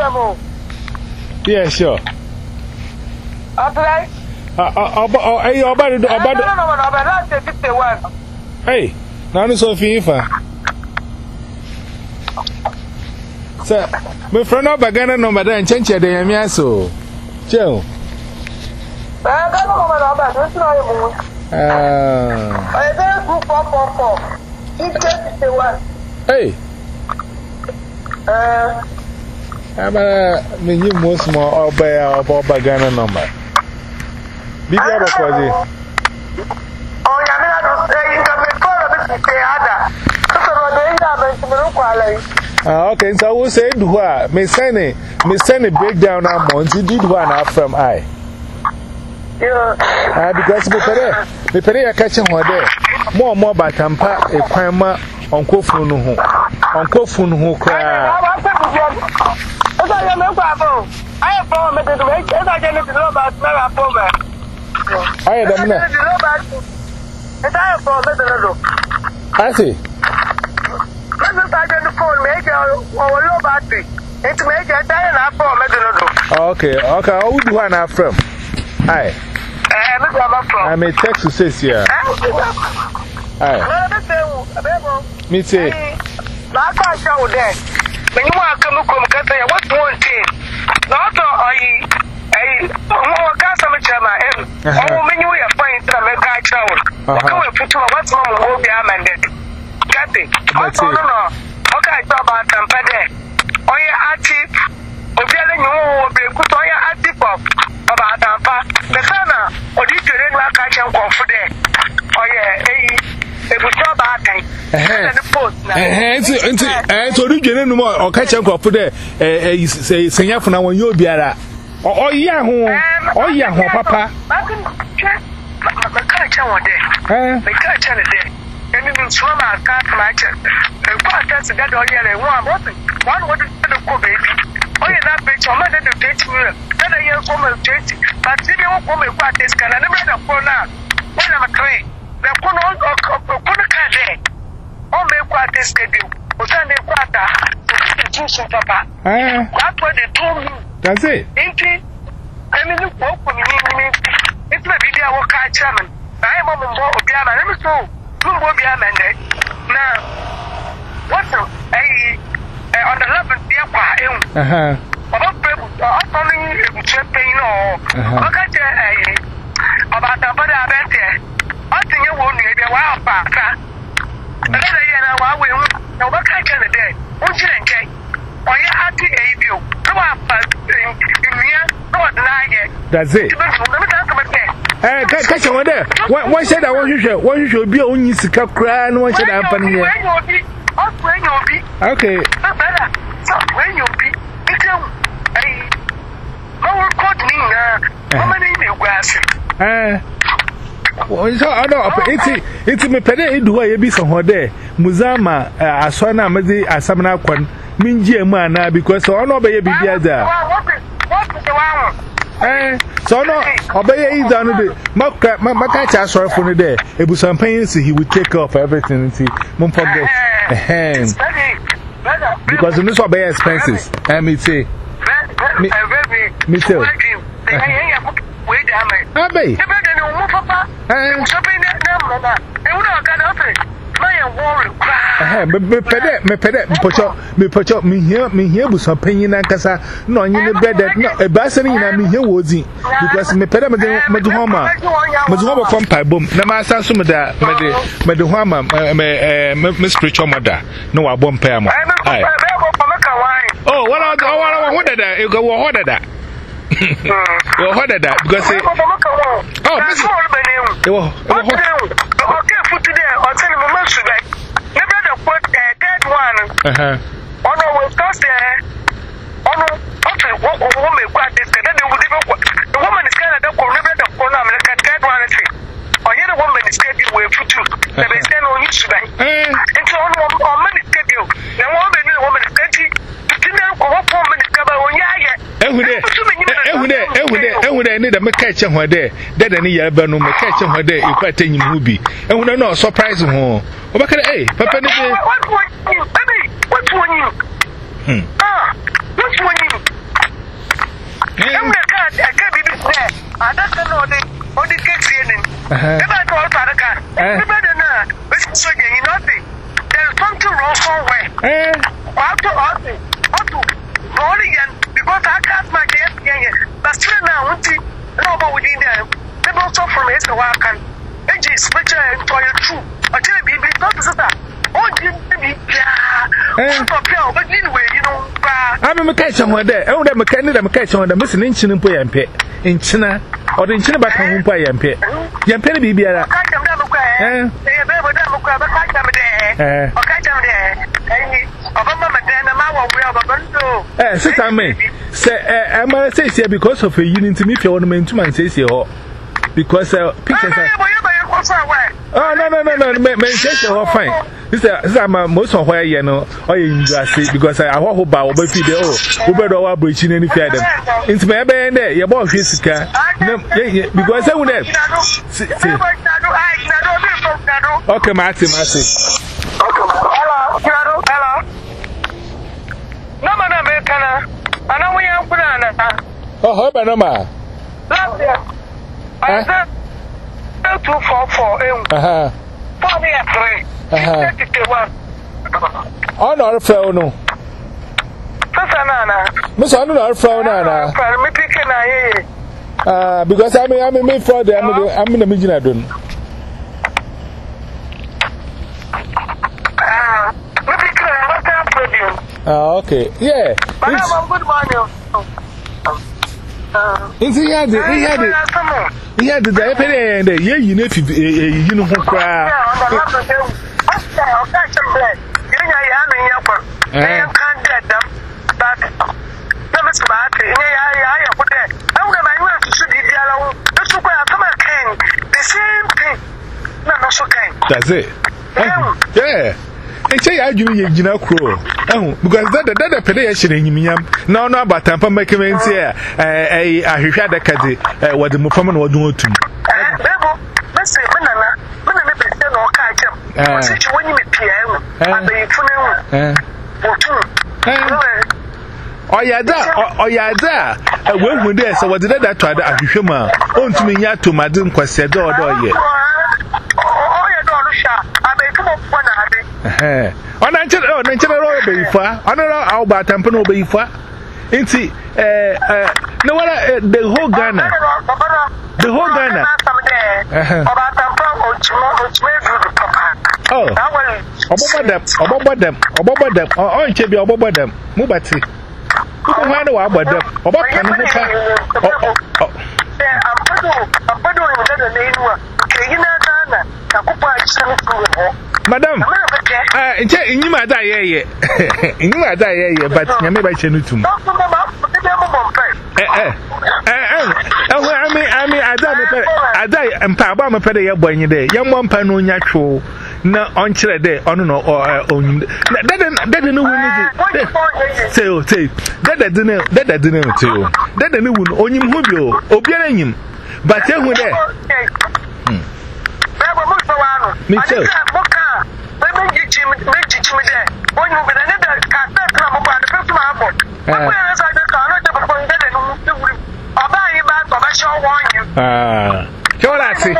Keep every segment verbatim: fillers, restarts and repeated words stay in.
Yeah, sure. Okay. Uh, uh, uh, hey, about it, about it. Hey, now this is FIFA. Sir, my friend of Bagana no matter and change the Yamiaso. Joe. I don't know what about this. I don't go for four four. It's one. Hey. Uh, I'm a menu most more or by our Bagana number. Be there for you. Oh, yeah, you can be called a bit other. Ah, okay, so I will say, do what? May send it, may send it breakdown a month. You did one up from I. Yeah. Ah, because me pere, me pere ya catching one there. More, more, but I'm part a crime on Kofunu. On Kofunu, cry. I have found it to make it. I didn't know about my appointment. I don't know. I have found it. I see. Okay, okay, I would one up from. Aye. I may text to say, yeah. Aye. Me too. I can't show that. When you want to come to Cathay, what's one thing? Not all a more customer chairman. Oh, when you are fine to make a child. Come and put what's wrong will be amended. Cathy, I don't know. Okay, I talk about Tampade. Oh, yeah, active. Obiara ni wo be kuto ya atipop about Tampa. The sana odi tere na ka chen konfu de. Oh yeah, eh e buso ba kan. Eh eh nti nti eh to odi dwene no mo o ka chen konfu de eh eh senya funa won yo biara. O ya ho o ya ho papa. Ma ka chen wo de. Eh me ka chen de. Eni ni tuma ma ka ma chen. E kwa ta se gado ya le one what one what the ko baby. Oh, you're not rich. I'm not going to date you. Then I hear from a date. But if you won't come and quite this kind of never for now. When I'm a clay, the corner of the car. Oh, make quite this schedule. Or Sunday quarter. To papa. That's what they told me. That's it. Ain't it? I mean, you walk with me. It's my video. I walk out German. I am on the board of Biama. Let me go. Two more Biama. Now, what's up? Hey. On the level, dear, uh huh. About people, I'm champagne or about the body of it. I think you won't be a wild partner. Another year, I will know what kind of day. Won't you enjoy? Or you had to aid you. Come on, in here, not lie. That's it. Eh, catch you there. One said I want you to, one should be on you to cry, and one should happen here. Okay. When you be, it's a how caught me now. How many new grass? Eh, well, so I know it's it's me pede do I be somewhere there. Muzama, Aswana, Madi, Asamana Kwan, Minji, Mana, because I know by a bibiaza. Eh, so no, obey is done the Maka Makacha sorry for the day. It was some pains he would take off everything and see. Mum forget. Because the news are very expenses. I mean, say, me too. Abbey, me pede, me pede, me put up, me put up, me here, me here with some penny and cassa. No, you know, bread that no, a bassing in me here was it. Because me pede, Madhoma, Madhoma from Pibum, Namasa Sumada, Madhoma, Miss Spiritual Mother. No, I won't pay. Oh, what are the order that? You go order that. You order that because oh, Miss okay, for today, I'll tell you my mom today. Never the put a dead one. Uh huh. Oh no, we'll toss there. Oh no, okay, what woman got this? Then they would even the woman is kind of the corner, the corner, American dead one. Or the woman is scheduled with two. The best then on you today. And so on many schedule. The woman, the woman is getting. Every need a catch and there, that any Yabano may catch and there, you quite tell you movie. And when I know, surprise him home. What can I, Papa? What's one you? What's one you? Ah, Which one you? I'm the cat, I can't be there. I don't know the body cake feeling. If I call Paraka, everybody now, so you nothing. There's something wrong somewhere. How to ask how to rolling because I can't my guess. But still now, nobody within them. They don't suffer from it, so I can. It is better and for your true. I tell you, be not to say. Oh, didn't be yeah. But anyway, you know, I'm a catch on there. Oh, I'm a candidate. I'm a catch on the missing inch in Pay and Pay in China or in China back home Pay and Pay. Young Penny be there. Eh, eh, eh, since I may say, I'm going to say here because of a unity, me, if you want to maintain my say here because uh, pictures are. Oh, no, no, no, no, maintain your fine. This is most of where you know, or you see, because I walk about over feed the old, over our bridge in any fair. It's my band there, your boy is car. Because I would have. Okay, Martin, Martin. Hello, hello, hello. No, man, American. I know we are Banana. Oh, how about no man? Last year, I said two four four. Uh huh. Four me a three. Uh huh. Oh, no, flow no. Miss, I don't know, flow now. Ah, because I mean, I mean, for the I'm in the Mijin, I don't. Ah, okay, yeah. Good morning. Is he had it? He had it. He had the diaper and the year you know, you know, who cry. That's it. Yeah. They say I do you know crow. Oh, because that the pedestrian in Yam. No, no, but I'm from making here. I had a caddy. What the Mufaman was doing to me. Let's say, Manana, Manana, no catch up. When you meet Pierre, and the oh, yeah, that, oh, yeah, that. I went with this. So, what did I try to assure me? On to me, yet to Madame Quesedo or yet. Eh, on natural, on natural baby for, on our bad temper no baby for. In see, eh, eh, no, the whole Ghana, the whole Ghana. Oh, about them, about them, about them, or on Chebby, about them, Mubati. You can find out about them, about Canada. Madam, ah, in you might die, yeah, you might die, yeah, but you may buy Chenutum. Eh, eh, eh, I mean, I mean, I die, I die, and Pabama Pedia boy in day, young one pan on natural, no on Chile day, on no or on that didn't know when say, say, that I didn't, that I didn't too, that I knew on him who you, Obianim, but tell me there. Me too. Ah, Jolati.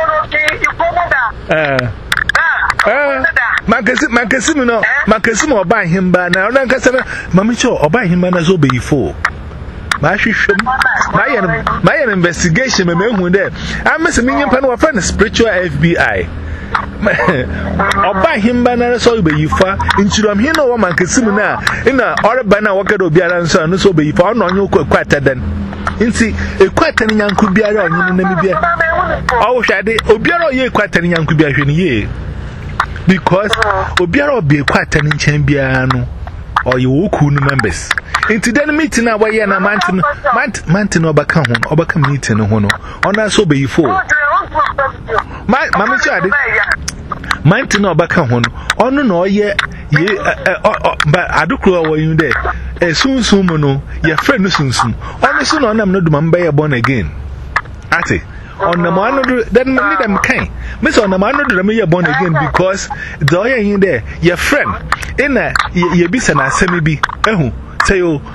Ah, Macasim, Macasimo, Macasimo, buy him by now. Mammy, or buy him by Nazo before. My my investigation, my man, there. I miss a million pound of a spiritual F B I. Or buy him banner so be you far into them here no woman can see me now in a or banner walker will be answer and so be found on you quite then. In see a quite any young could be around you Namibia. Oh, Shady, Obiaro ye quite any young could be a ye because Obiaro be quite an champion or you cool members. Into then meeting our way and a mountain mountain or back home or back meeting on us so be four. My mamma child. Mountain no back home. Oh no no ye ye but I do crow when you there. A soon soon no your friend soon soon. On soon on I'm not the born again. Ati on the man then need them kind. Miss on the man do the born again because the oil in there your friend in a ye be sana semi be. Eh say you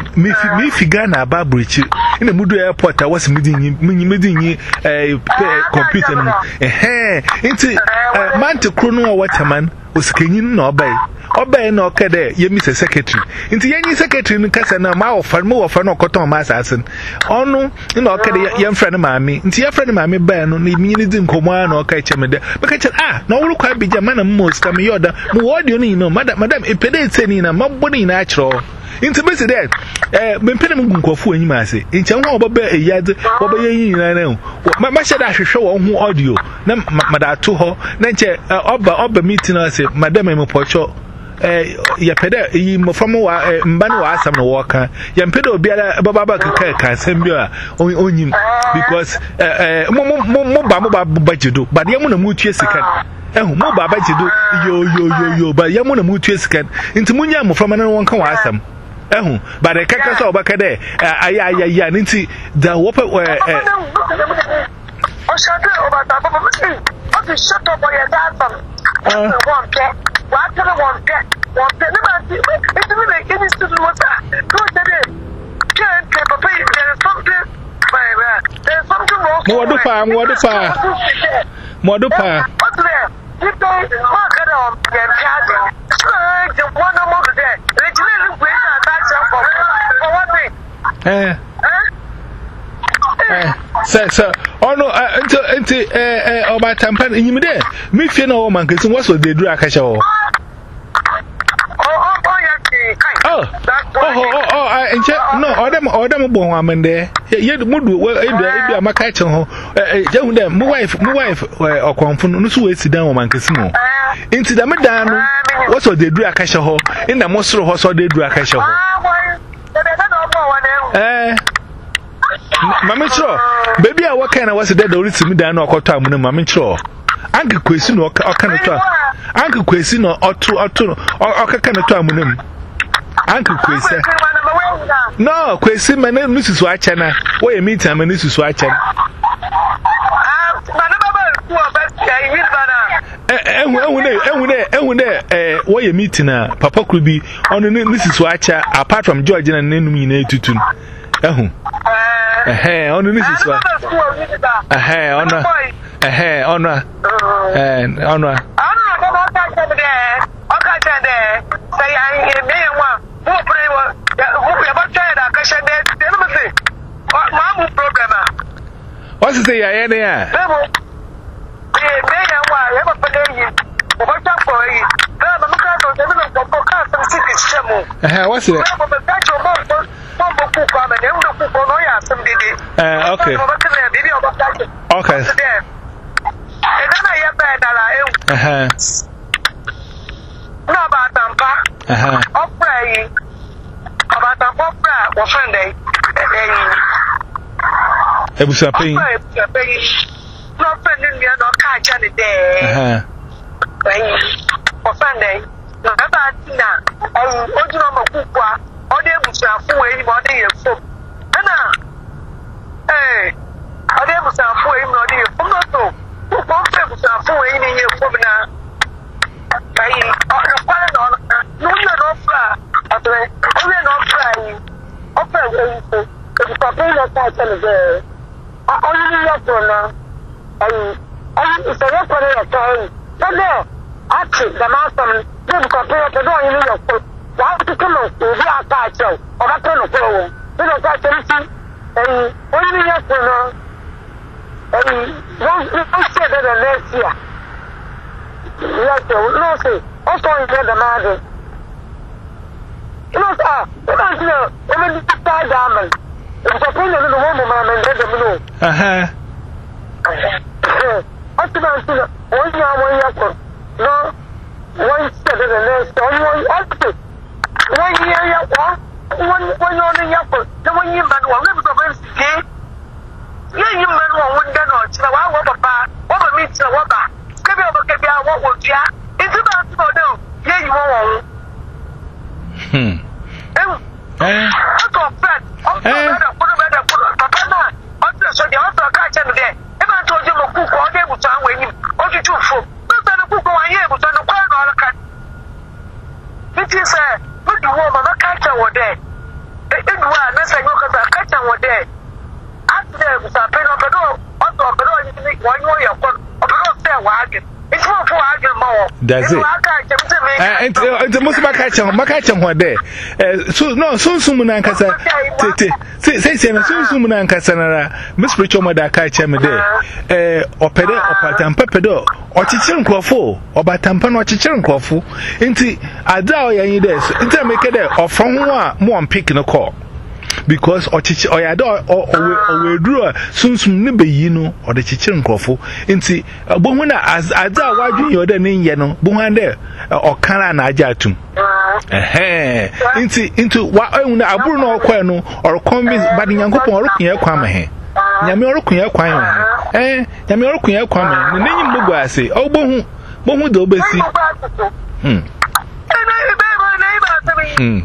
me me figure na Babridge in the Mudu airport. I was meeting meeting a computer. Eh, into man to chrono waterman was Kenyan no obey. Obey no kede, ye miss a secretary. Into any secretary in Cassana, my offer more for no cotton mass assassin. Oh no, you know, kede young friend of mammy. Into your friend of mammy ban on the meaning in Command or catch him. Because ah, no look quite be your man and most come yoda. What do you know, Madam, Madam, a pedate in a mobile natural. Into Mister Dead, eh, when Penam go for any massy. In Chama Baba a yard, Baba Yin, I know. My master I should show on audio. Madame to her, Nanche, Oba Oba meeting us, Madame Mopocho. Eh, ya peda yi mofamo wa mbanu wa asam no worker ya mpedo obiara baba kaka ka sembia onyim because eh mo mo mo ba mo ba bajido but ya mo na mu tue sika ehu mo ba bajido yo yo yo yo but ya mo na mu tue sika nti munya mofamo na won kan wa asam ehu but the kaka so obaka de aya aya ya nti da wo pe eh o shade obata baba mi o ti shut up your dad one get what can one get one get never see it to make any student was that go to can can pay there is something there's something wrong mo do pa mo do pa mo do pa what's there you don't what can on get charge the one more there literally we are that for what thing eh eh sir sir oh no until until eh eh about tampan in there me fear no man cause what so they do akasha oh oh oh yeah oh oh oh oh no all them all them bon am there ye mudu e do amaka chen ho eh je hu dem my wife my wife okonfo no so we sit down man cause no into them dan no what so they do akasha ho in the mosro ho so they do akasha ho eh Mama Cho, baby, I work and I was a dead old to me down or cotton, Mamma Cho. Uncle Quasin or Canada, Uncle Quasin or two or two or Canada, Uncle Quasin. No, Quasin, my name Missus Watchana. Where you meet him and Missus Watchana. And when they, and when they, where you meeting, Papa could be on the Missus Watcher apart from George and Name to two. Eh, on this is what. Eh, on eh, on and on. I don't know what I there. Okay, there. Say I hear me one. Who pray what? Who about that? I said that. What my problem? What's the say? I there. Eh, me and why ever play it. What up for it? I'm a cat of the middle of the podcast and city shamu. Eh, what's it? Uh, okay. Okay. Uh-huh. No, about Tampa. Uh-huh. Opera. About Tampa, what Sunday? It was a pain. No friend in me, no catch any day. Uh-huh. For Sunday. No, about Tina. Oh, what you know, Kukwa. Ode busafu eyi mo de yefo ana eh ode busafu eyi mo de yefo no to ko fe busafu eyi ni yefo na kai o kwale no no no no fra atre o le no fra yi o fe eyi so e ko pe lo ta tele de o ni yo to na ai ai so yo ko le to ai no ati da ma sam de ko pe to do yi ni yo ko why to come on to be a catch or a turn of flow? You know, catch anything. And only yes, you know, and don't say that the next year. Like, no, say, also in the matter. You know, sir, you don't know, even the star diamond. It's a thing of the woman, and let them know. Uh huh. What's the matter? One year, one year, no, one step in the next, only one. One year, one, one, one only yapper, the one year man will live the best day. Yeah, you man won't get on, so I want a bar, what meets a water. Maybe I'll get out what will ya. It's about to go down. Yeah, you won't. Hmm. Eh, I got fat. I'm better, put a better, put a papa. I'm just so the other catch him there. If I told you, cook all day with time when you, or you two food. Not that a cook on here, but on the quite all a cat. It is a. What do you want? I'm catch over there. Edwa na say you kasa kacha wo there. After the pen of the auto of the one you your phone. Of say wa again. It's more for again more. That's it. And the most makacha makacha wo there. So no so sumu na nkasa tete. Say say na so sumu na nkasa na Miss Spiritual Mother kacha me there. Eh opede opatampa pedo ochichiri nkrofo obatampa no ochichiri nkrofo nti ada oyan there nti make there ofon ho a mo on pick no call because ochichi oyada owe duru sunsum ne beyi no o de chichiri nkrofo nti bohu na ada wadwun yoda ne nye no bohu ande okara na aja atum eh nti nti wa ehuna aburu no okwa no or convince bad nyankopon orokun ya kwa mahe nyame orokun ya kwa yo eh nyame orokun ya kwa mahe ne nyim bugu ase o bohu bohu de obesi hmm hmm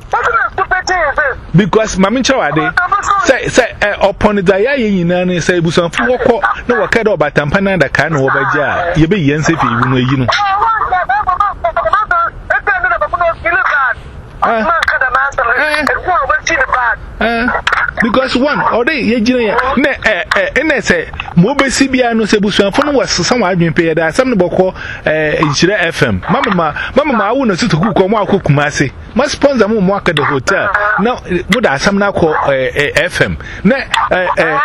because mami chawade say say upon the ya yina ne say busanfu wokọ na wakada obatampa na da ka na wobaja ye be yense fi wunu yi no because one already ye gina na eh eh na say mo be si bia no say busanfu no was some adwen pe da sam ne bokọ eh Inshira F M mama ma mama ma awu na sutuku ko mo akokuma ase ma sponsor mo mo akada hotel na mo da sam na ko eh F M na eh eh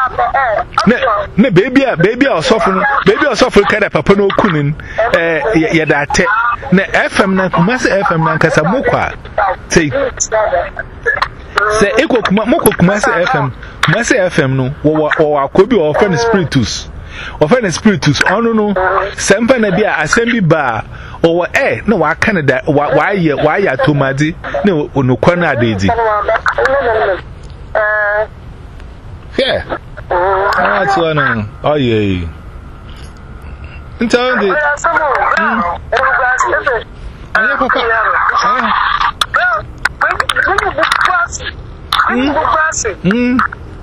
na baby a baby a osofu no baby a osofu kada papa no kunin eh ye da te na F M na kuma se F M na nkasa mo kwa say say eko kuma mo ko kuma se F M kuma se F M no wo wo akobi o friend spiritus o friend spiritus onu no sempa na bia asem ba o eh na wa Canada wa wa ye wa ya tomadi na onokwa na adeji eh yeah ah so no oh yeah ntawo de anya papa mm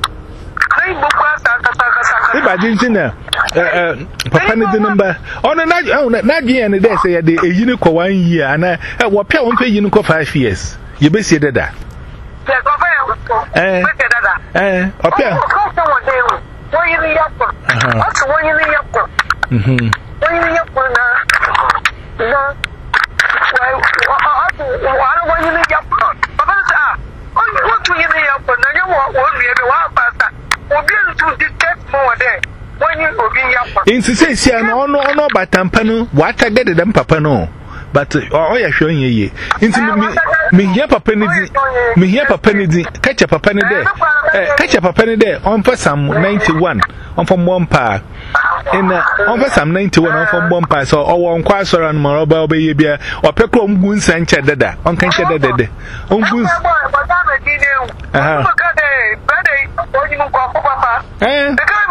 Iba jinjina eh papa ne de number ono na na dwen ne dey say ya de eyi ne ko one year ana wo pia won pe yi ne ko five years ye be sie dada eh eh o pia wo yi ni yakko o to wo yi ni yakko mhm wo yi ni yakko na na wa wa wo yi ni yakko papa sa o wo to yi ni yakko na ye wo wo wie be wa pasta obi ntu dictate more there when you obi yakwa in say say na ono ono batampa no wata gede dem papa no but o ya hwe yeye nti me me hia papa ne di me hia papa ne di kacha papa ne de eh kacha papa ne de on for some ninety-one on for bompa in on for some ninety-one on for bompa so o won kwa sora no ma oba oba ye bia o pekro mgu nsa nche dada on kan che dada de on gu aha eh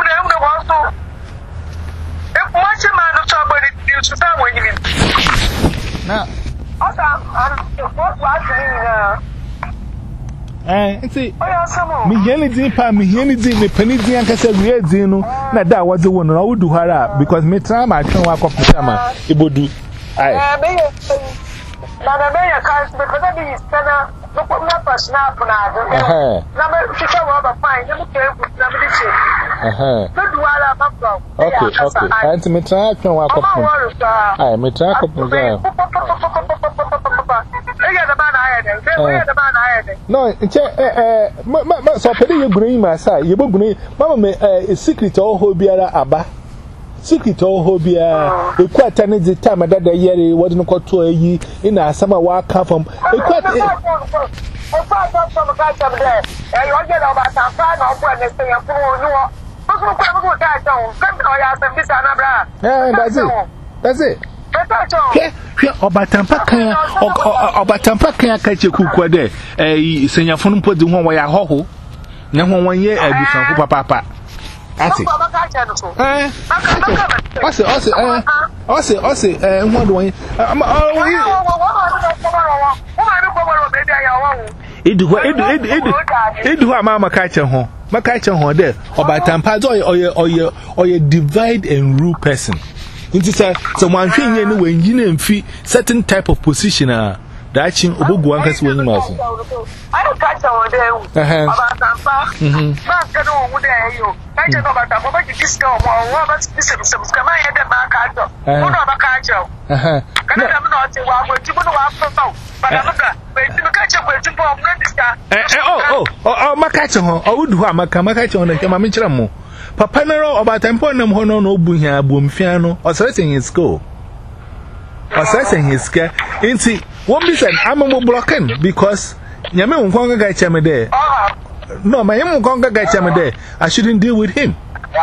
na eh nti mi yeni din pa mi yeni din me pani din ankasa wie din no na da waze wonu na wudu hara because me try ma twen wa kopita ma ibodu ai eh me na na me ya kan be ko da bi sana no ko na pa snap na do eh na me ficha wa ba fine na me ke na me diche eh no du ala ba pro okay okay anti me try twen wa kopita ai me try kopita no, nche eh eh ma ma so pede ye gunu ma sa ye bo gunu mama me eh secret o ho biara aba secret o ho biara ekwata ne di time dada yere wodi no kwoto ayi ina asama wa ka fam ekwata e fa fa so ka cha be eh yo je da ba ta fa na obo ne se ye furu ni wo so so kwa mo ka cha o kan o ya se bisa na bra eh that's it that's it Hwe hwe obatampa kan obatampa kan akache kukwa de eh senyafo no podi ho ya hoho na ho won ye abusanfo papa papa ati eh ose ose eh ose ose eh ho do won edu ho edu edu edu edu ho ama makache ho makache ho de obatampa zo oye oye oye divide and rule person. Inti say someone hwe nye no wenyi na mfi certain type of position ah Dachin Ubugu and Cassie when you must. I don't catch over there about Tampa. Not going over there. You I don't know about that. What you disco or what some some come I had a mark. One of a carjo. Uh-huh. Can I have not to walk with you? But I'm not. But you catch up with you for Minister. Oh, oh, oh, my catch on. I would do a Macamacacho on the Kamamichamo. Papa Nero about Temponum Hono no Bunya Boomfiano or setting his school. Or setting his scare. Ain't see, won't be said, I'm a blocking because Yamu Konga Gachame there. No, my Yamu Konga Gachame there. I shouldn't deal with him.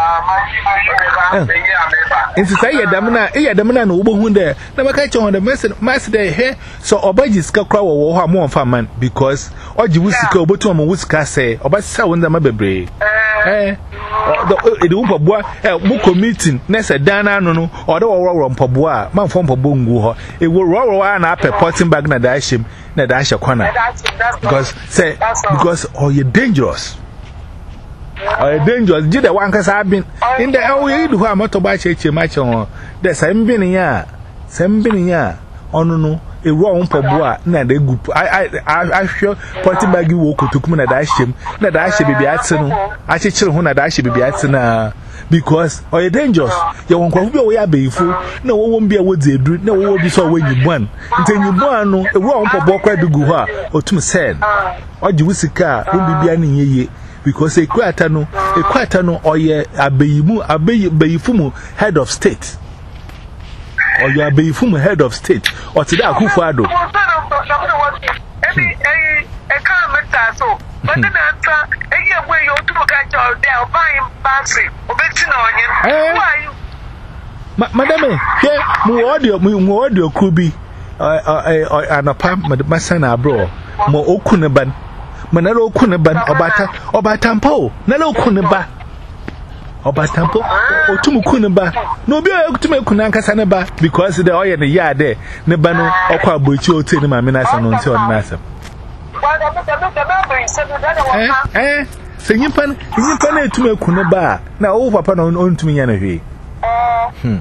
And to say, Damana, Ea Damana, no one there. Never catch on the master day here. So, Obaji's Kakra or more farman because or you wish to go to a Wuska say, or by sound the Mabebre. Eh, the Umpa Bois, a Muko meeting, Nessa Dana no, or the Aurora Pabua, man from Pabungu. It will roll on up a potting bag na dashim, na dasha corner. Because, say, because, oh, you're dangerous. Or dangerous. Did the one cause I've been in the hour who are motorbike match on the same bin ya, same bin ya, oh no, a wrong Pabua, na de good. I, I, I sure potting bag you walk to come na dashim, na dash be beatsino. I should chill when I dash be beatsina because or you're dangerous. You won't go away be fool. No one won't be a woods, no one will be so when you born. Until you born, a wrong Pabua cried to go or to send. Or you wish a car won't be any ye. Because a quatano, a quatano, or ye a beyimu, a beyifumu head of state, or you are beyifumu head of state, or to that who fado. A car so, but then a year where you took at your day, buying fancy, or betting on you. Why, Madame, here, more audio, more audio could be an apartment, my son, our bro, more okunaban. Manalo Kunaban, Obata, Obatampo, Nalo Kunaba, Obatampo, or Tumukunaba, no be able to make Kunanka Sanaba because the oil in the yard there, Nebano, or Quabucho, Tinema, Minas and Until Nasa. Eh, say you pan, you pan to make Kunaba, now over upon on to me anyway. Hmm.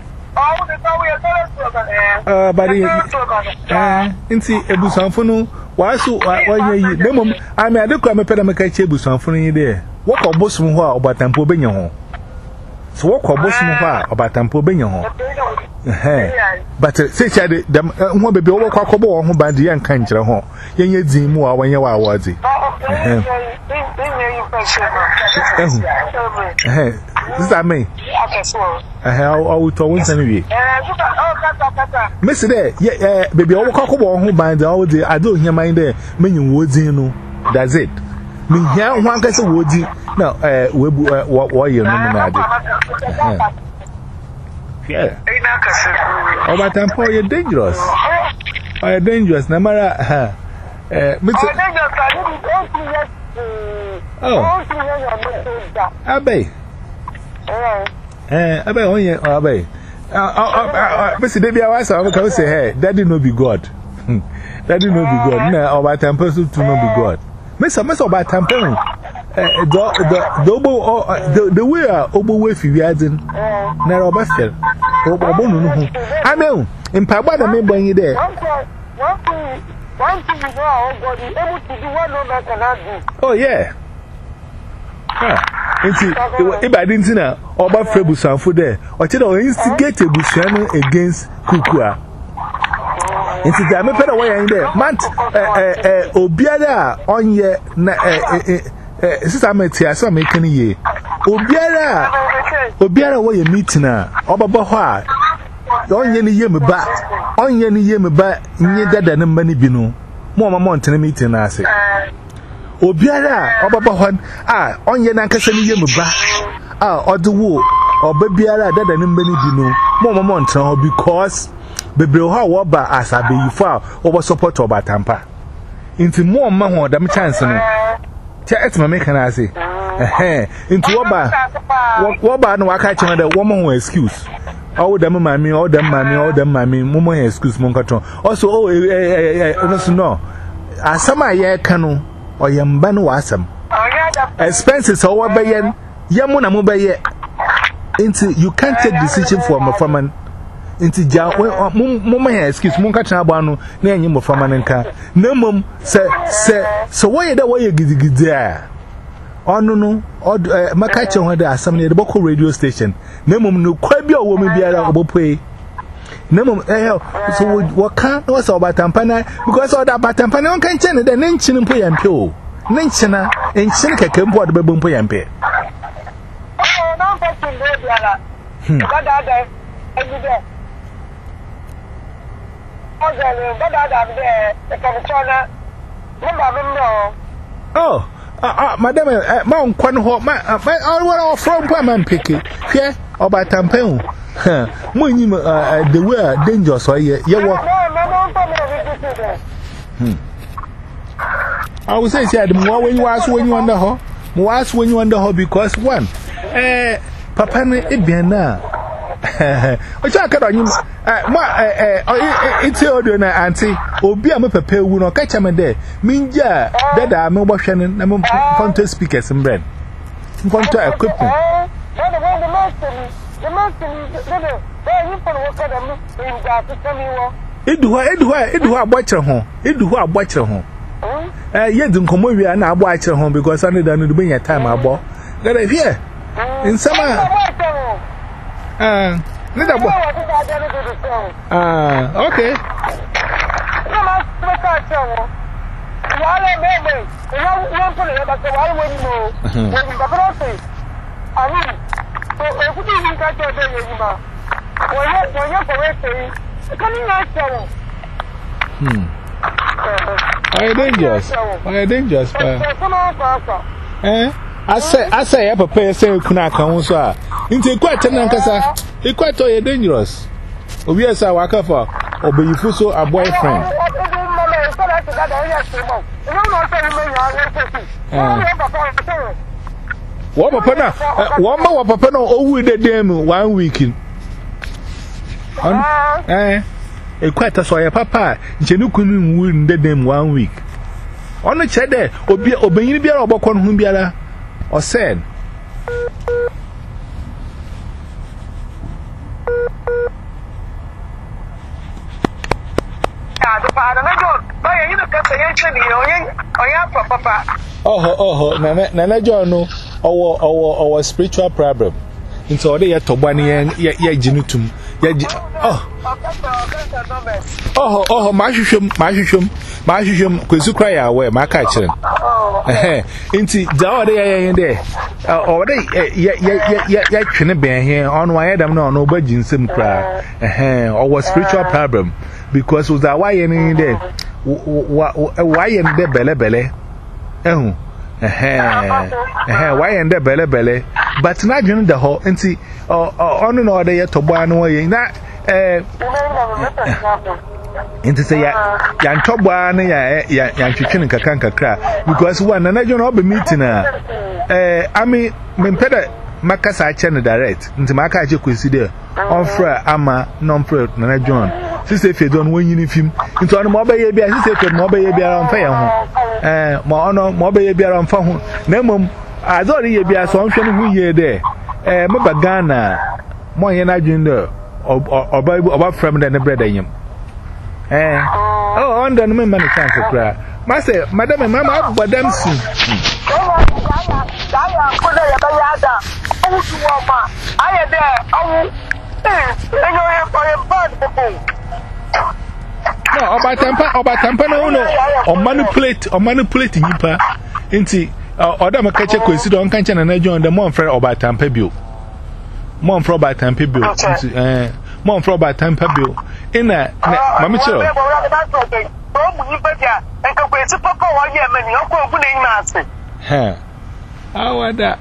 Uh, but uh, in see a busanfono. Why so? Why you? The mum, I mean, I don't come a pedamaca chebus on for you there. Walk or bosom or about Tampo Benyon. So walk or bosom about Tampo Benyon. But say, the one baby over Quacobo on by the young country home. Young Yedzi more when you are worthy. This I mean, I have all to once anyway. Mister There, yeah, baby, all Quacobo who by the old day, I don't hear mine there, meaning woods, you know, that's it. Me here, one gets a woody. No, uh, what you know, yeah. Oh, but I'm for you dangerous. Oh, you're dangerous, no matter, uh, Mister Oh, Abbey. Eh, Abbey, oh, yeah, Abbey. Mister Debbie, I was going to say, hey, Daddy no be God. Daddy no be God. No, about temple to no be God. Mister Mister about temple. The the the way are obo way fi wiadin na ro basel obo no no I mean in pagba da me ban yi there oh yeah ah enti e ba din tina oba frebu sanfo there o che da o instigate ebusuan against kukua enti da me peda wo yan there man eh eh obiara onye na eh eh sister mate asa me kan ye obiara obiara wo ye meeting a obaba ho a onye ni ye me ba onye ni ye me ba nye dada ne mba ni bi no mo ma montene meeting na ase obiara obaba ho a onye na nkasa ni ye me ba a odewo oba biara dada ne mba ni bi no mo ma montene ho because bebre ho a wo ba asabe yifo a wo support oba tampa inti mo ma ho dam chance no it's my make an say, eh, into Waba, Waba, no, I catch another woman excuse. All them, mammy, all them, mammy, all them, mammy, Momo excuse Moncaton. Also, oh, eh, eh, no, as some I year canoe or Yamban wasam. Expenses over by yen, Yamuna Mobay. Into you can't take decision for my farman. Inti ja mum excuse mun ka tena abo anu na enyi mo fama nka na mum se se se wo ye da wo ye gidigidi a onu no maka che ho da asam ne de boko radio station na mum no kwa bia wo me biara obopoi na mum eh so wo ka no so batampa na because all that batampa na kan che ne da ne nchi mpo ya mpe o ne nchi na nchi keke mpo de bebo mpo ya mpe oh no person do biara hmm da da da every oh, ah, madam, ma nkwan ho, ma, I want to from Paman Picky. Here, or by Tampon. When you, the way dangerous, or ye, you walk. I would say, said, more when you ask when you under her, more ask when you under her because one, eh, Papa, it be now. I can't on you. It's your na auntie, or be a pepper wound or catch him a day. Mean, yeah, that I'm no washing and I'm going to speak as some bread. I'm going to equip me. It do I, it do I, it do I watch her home. It do I watch her home. Eh, yet don't come over and I watch her home because I need to bring your time. I bought that I hear in summer. Ah, ah, okay. Hmm. Why dangerous? Why dangerous? Eh? I say, I say, I prepare say, Kuna Kamusa. Into quite an ankasa, it quite dangerous. Oh, yes, I work for, or be you so a boyfriend. What Papa? One more Papa, oh, with the dam one weekend. Eh, a quite a soya papa, Jenukun win the dam one week. On the chair there, or be obeying beer or Bokon Humbiara. Or said, oh, oh, Nana John, no, our, our, our spiritual problem. Into all the yet Tobani and yet Genutum. Oh, oh, oh, Mashum, Mashum, Mashum, Kuzukaya, away, my catcher. Eh, into the other day, or they, yet, yet, yet, yet, can be here on why I don't know, no budging some cry. Eh, or was spiritual problem because was that why any day, why in the belly belly? Oh, eh, why in the belly belly? But not during the whole, and see, on an order yet to buy no way, not eh. Into say, Yan top one, Yan chicken kakanka crack because one and I don't know be meeting her. Eh, I mean, Mempeda Macassa channel direct into Macaja consider on fra ama non pro Nana John. She said, if you don't win uniform into a mobile, she said, mobile be on fire. Eh, more honor, mobile be on phone. Nemum, I don't be a song from we there. Eh, Mabagana, more than I do or Bible about from the bread. Eh, oh, on the money time for cry. Master, Madam and Mamma, but them soon. I am there. No, about Tampa, about Tampa, no, no, or manipulate, or manipulating you, into other Macacha consider on Kanchan and I join the Mom for about Tampa Bill. Mom for about Tampa Bill, eh, Mom for about Tampa Bill. In that, Mamma Chill. Huh? How are that?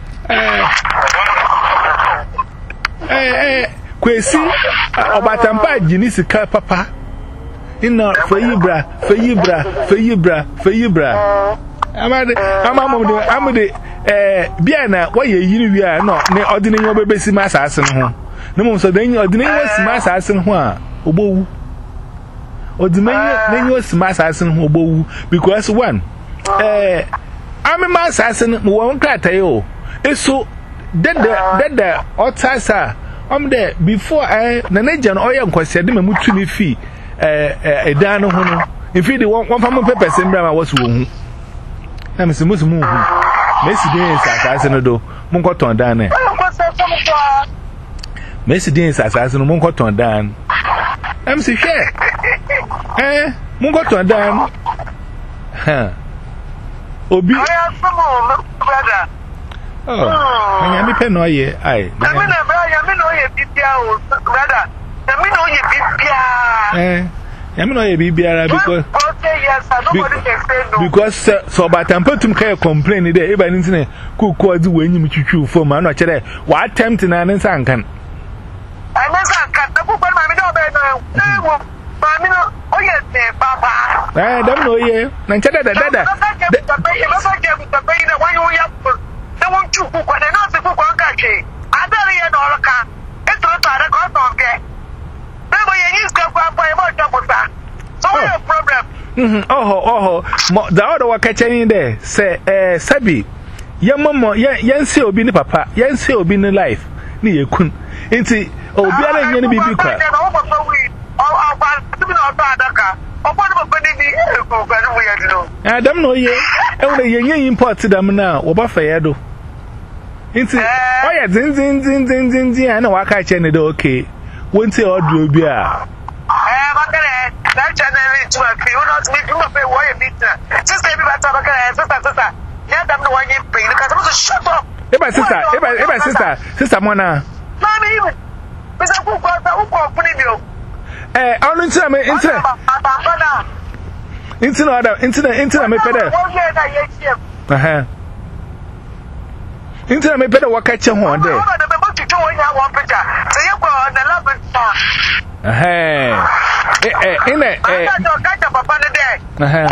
Eh, eh, Quasi, about Tampa, Genisica, Papa. In not for you, bra, for you, bra, for you, bra, for you, bra. I'm at the, I'm at the, eh, Biana, why you are not, ne ordinary your baby, Mass Asson. No more so then you ordinary Mass Asson. Obo or the man was mass assassin Obo because one eh I'm a mass assassin won't cry tail. It's so dead the dead the outside I'm there before I Nanajan or young question, them mutu ni fee, a dan no. If you want one from a person, I was womb. I'm a smooth move. Messi Dins as I do, Munkoton Dan. Messi Dins as I know Munkoton Dan. I'm si share. Eh, Munkoton Dan. Huh. Obi. Brother. Oh, I am a pen or ye. I. I mean, I know you be brother. I mean, know you be eh. I mean, I be beara because. Okay, yes, nobody can say no. Because so, but I'm put to care complain there. Even internet cook what do when you chew for man or chere. What tempting and answer can. I never cut the book on my middle. Mamma, oh, yes, Papa. I don't know ye. Nanchada da da da. They want you cook and not the book on Kachi. I don't know all can. It's not a cost of get. Never you use Papa about double that. So what's the problem? Hm, oh, oh, the other one catching in there. Say, eh, Sabi. Your mama, yan say obi ni papa, yan say obi ni life. Ni ye kun. Inti, obi ala nyane bibi kwa. Adam no ye, e wona ye yen import them na wo ba fa ye do. Inti, oya zin zin zin zin zin zin na wa ka che ne do okay. Wonti odu obi a. Eh, bakare, that channel to a crew not me do pay why a bit. Just baby bata bakare, sister sister. Yeah, them no one you pay because I'm so shut up. E ba sister, e ba e ba sister, sister mona. Mami, bisa ku ko ta ku ko funi bio. Eh, I don't know me internet. Internet, internet, internet me pede. Aha. Internet me pede waka che ho de. Aha. Eh eh ina eh. Aha.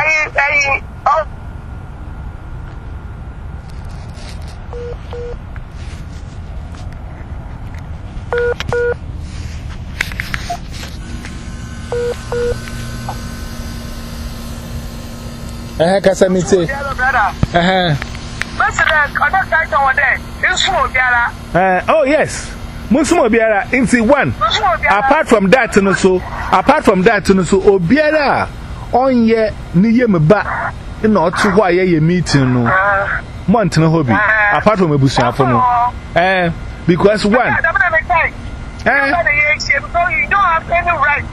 Eh, Casamite. Eh, eh, oh, yes. Musmo Biara, inti one. Apart from that, no so, apart from that, no so, Obiara, on ye, ni me ba, in not to why ye meeting, no. Mountain hobby, apart from a bush, eh, because one. Eh, you don't have any right.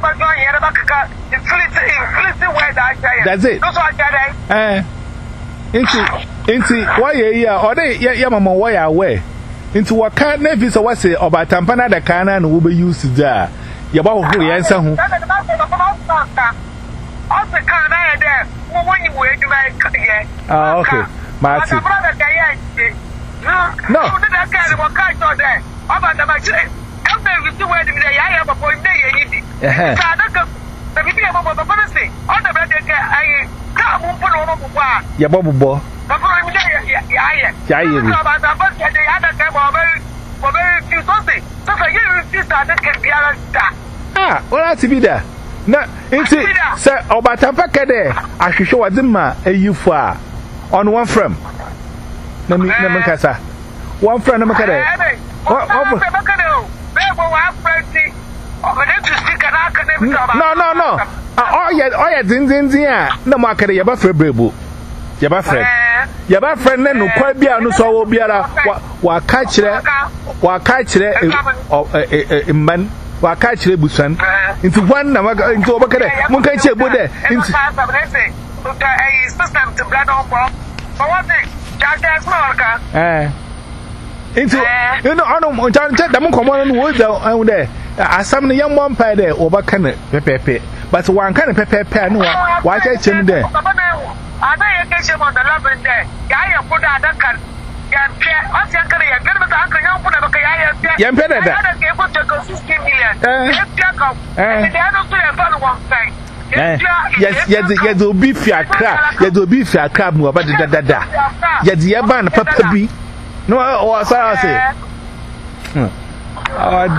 That's it. Eh, inti, inti, why ye or they, ya mama, why away? Into what can't never so what say about Tampana the Kana and will be used to there. Yabao, who answer who? Ah, okay, Marty. No, yeah, Bobo Bo. Ah, well, that's be there. Now, it's it, sir, about Tampaka there. I should show a dimmer a you far on one frame. Namikasa. One friend, Namaka. No, no, no. Oh, yeah, oh, yeah, Zin Zin Zin. No market, your buffet, Brebu. Your buffet. Your buffet, no, quite be on so be a what catch it, what catch it, a man, what catch it, Busan. Into one, into a bucket, one catch it, but into a system to blood on for what thing? Jack Marker. Eh. Into, you know, I don't check them come on woods out there. As some young one pie there over can it, pepe, but one kind of pepe pen. Why catch him there? I know you catch him on the loving day. I put out that can get what's your career? Get with Uncle Young put up a guy. Young Peter, I gave up to sixteen million. And the other two and follow one thing. Yes, yes, yes, will be fair crab. Yes, will be fair crab, no, but da da da. Yes, the Yaban Papa B. No, or so I say. Oh,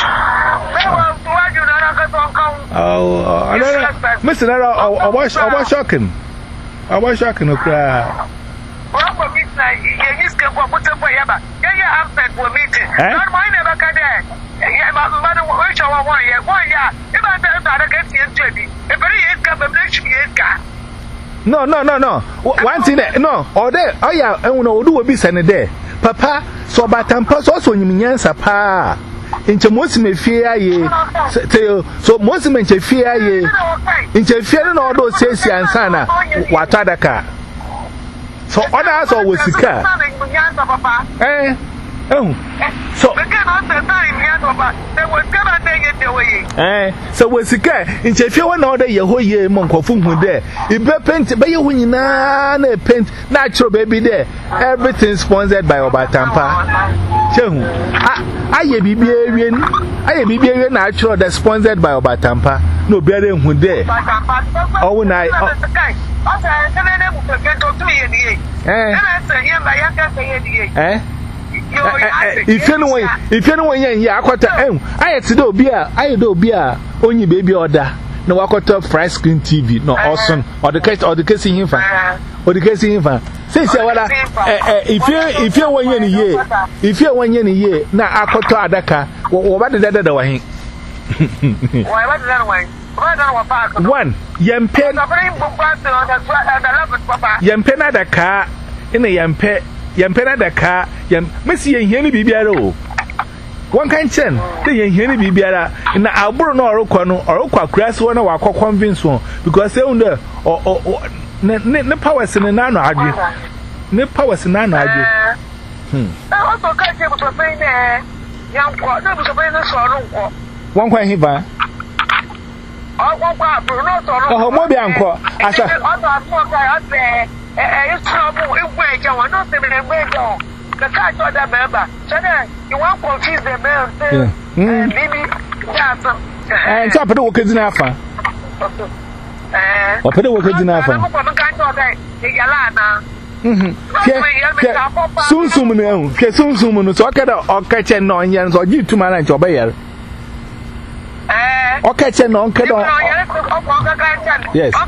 oh, I don't know. Mister Nara, I was shocking. I was shocking. you used to go put up for Yaba. Yeah, I'm back for meeting. Not mine ever can there. Yeah, my mother will wish our one year. One year. If I don't know, I get you twenty. If I ain't come, I'm not sure. No, no, no, no. One thing, no. Or there, oh yeah, I will do a bit and a day. Papa, so Batampa also in Minyansa pa. Into most me fear ye. So most men fear ye. Into fearing all those says and sana. Watadaka. So others always sicker. Eh? Oh. So eh, so we sicker. Into if you want order your whole year, monk of whom there. If you paint, but you win na paint natural baby there. Everything sponsored by Obatampa. Chum, I ye be being, I be being natural that sponsored by Obatampa. No better who there. Oh, night. Eh? If anyone, if anyone, yeah, I got I had to do beer, I do beer, only baby order. No, I got up Fry Screen T V, no, awesome, or the case, or the case in him, or the case in him. Say, if you, if you're one year a year, if you're one year a year, now I got to Adaka, what did that away? One, Yampen, Yampena the car in a Yampe. Yampena the car, Yam Missy and Henny Bibiaro. One kind chen, the Henny Bibiara in the Alburno or Oquano or Oqua Crass one or Aqua convince one because they own the or or no powers in the nano argue. No powers in nano argue. Hmm. I also can't be able to say there. Young quarter was a very sorrow. One quite hiva. Oh, Moby Uncle. I said, it's trouble in wage. I want not to be in wage. The catch of the member. So then you won't confuse the man. Maybe that's and top of the workers in Alpha. Or put the workers in Alpha. Soon, soon, soon, soon, so I can or catch an onions or you to manage your bail. O catch an uncle. Yes.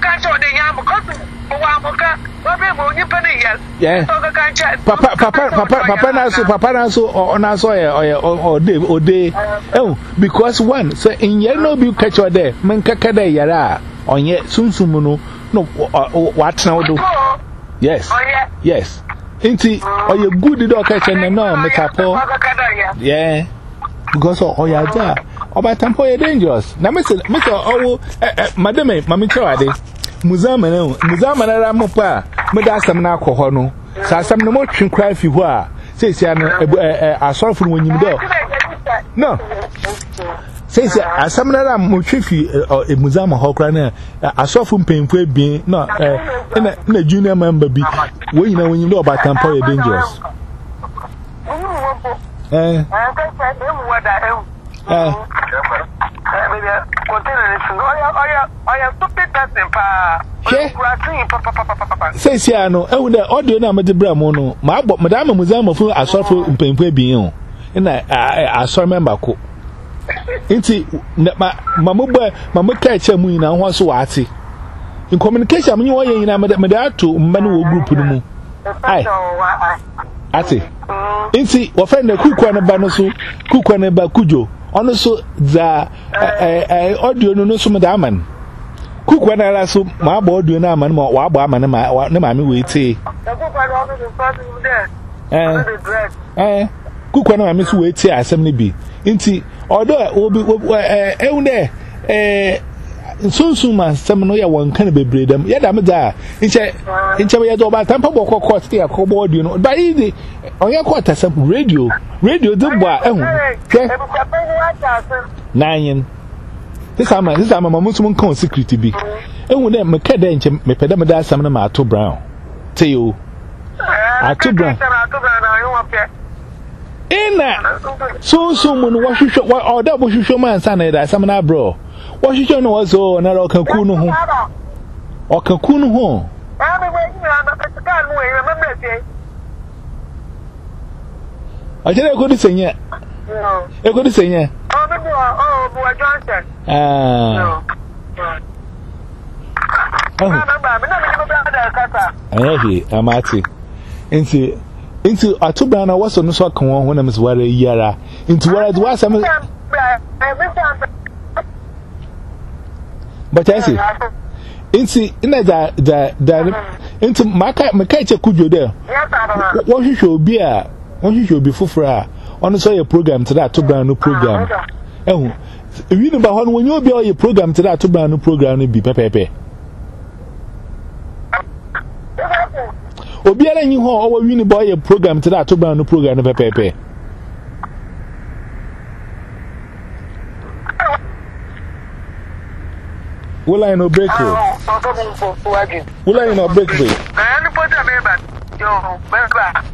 Yeah. Papa, Papa, Papa, Papa, Naso, Papa, Naso, or Naso, or or day, or day. Oh, because one, so in yellow, you catch your day, Mankaka, Yara, on yet soon, soon, no, what now do? Yes, yes. Ain't it? Or you good dog catching and no, Metapo? Yeah, because all your job. About Tampo, you're dangerous. Now, Mister Mister Oh, Madame, Mammy Chowade, Muzamano, Muzamana Mopa, Madasam Nakohono, Sassam no more can cry if you are. Says, I saw from when you go. No. Says, I summon a Mochifi or a Muzama Hawkrana, I saw from painful being not in a junior member be when you know when you know about Tampo, you're dangerous. Eh? Uh, say, Siano, I would audio number the Bramono, my Madame Muzama for a sort of painful being. And I saw member. Inti, Mamuba, Mamma catch a moon and was watty. In communication, you are in a Madatu Manu group. Aye, Ati. Inti, offend the cook one a banosu, cook one a bakujo. Also, the audio no so madaman. Cook when I saw my board, you know, man, more wabaman, my mammy wait. Eh, cook when I miss wait here, assembly be. Inti, although I will be eh, there, eh, soon soon, man, some no one can be breed them. Yet I'm there. Inch, inch away about Tampa Boko court here, cobbled, you know, by the on your quarter, some radio, radio, do what? Nine. This time, this time, my Muslim con security be. And when them Macadam, me pedamada, some of them are too brown. Tell you, are too brown. In that, so soon when wash you show what or double you show man, son, that some of bro. What you know was so another cocoon or cocoon home. I tell you, good to say yet. A good to say yet. Oh, boy, Johnson. Ah, oh, I'm at it. into into Atubana was on so come on when I'm worried yara into where it was some but I see into in that that into Maka Makacha Kujo there what you should be a what you should be for on so your program to that Atubana program eh you know about when you be all your program to that Atubana program be pepe Obiara nyi ho owo wini boy a program to that to ban no program no pepe. Will I no break through? Will I no break through? I put a baby. Yo, baby.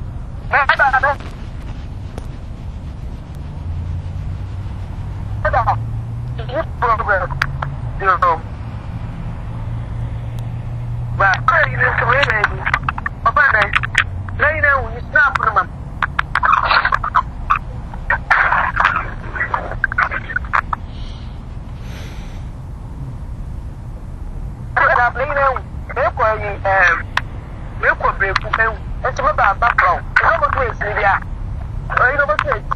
Program. Yo. But I need to wait. Papa, now you know you snap on them. I'm playing now. Make what you um, make what break. It's about background. How much is it? Yeah, I know what it is.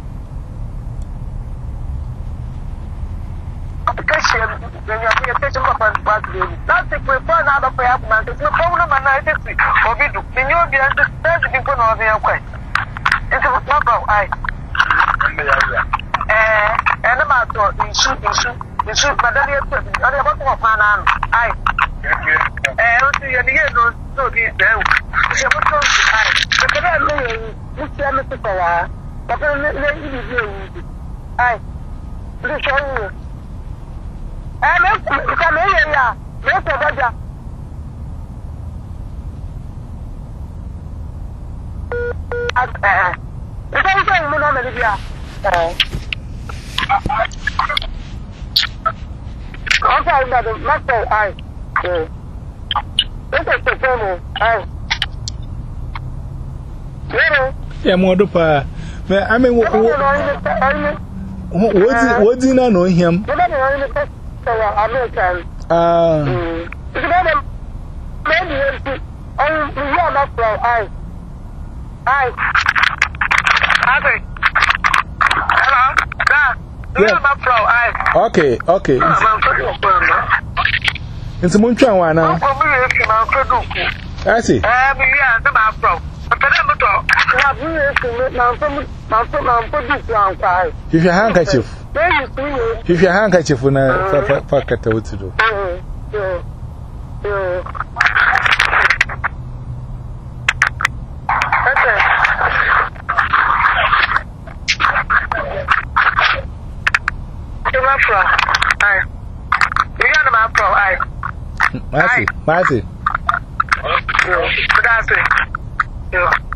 When you are attention of a bad baby, that's the prefer out of a man. It's no problem. And I think for me, the new behind the stairs, you can know the quite. It's a number. I and about to shoot, shoot, shoot, but then you're about to have an eye. And see, and here goes so these there. She was so high. But then I'm doing this Mister Power. But then let me do. I please show you. Eh, me come here ya. Me ko gaja. Eh. Me ko ko mo na me dia. Eh. Okay, madam, master ai. Eh. Ese te temo. Ai. Yero. Yeah, mo do pa. Me I mean what what do you know him? American. Ah. It's not maybe on the year of flow. I. I. Happy. Hello. Da. The year of flow. I. Okay. Okay. It's a munchan one now. I see. Eh, we are the map flow. But I'm not. Yeah, we are to now some now some now put this one five. If your handkerchief. If your handkerchief when I fuck at what to do. Marty, Marty. That's it.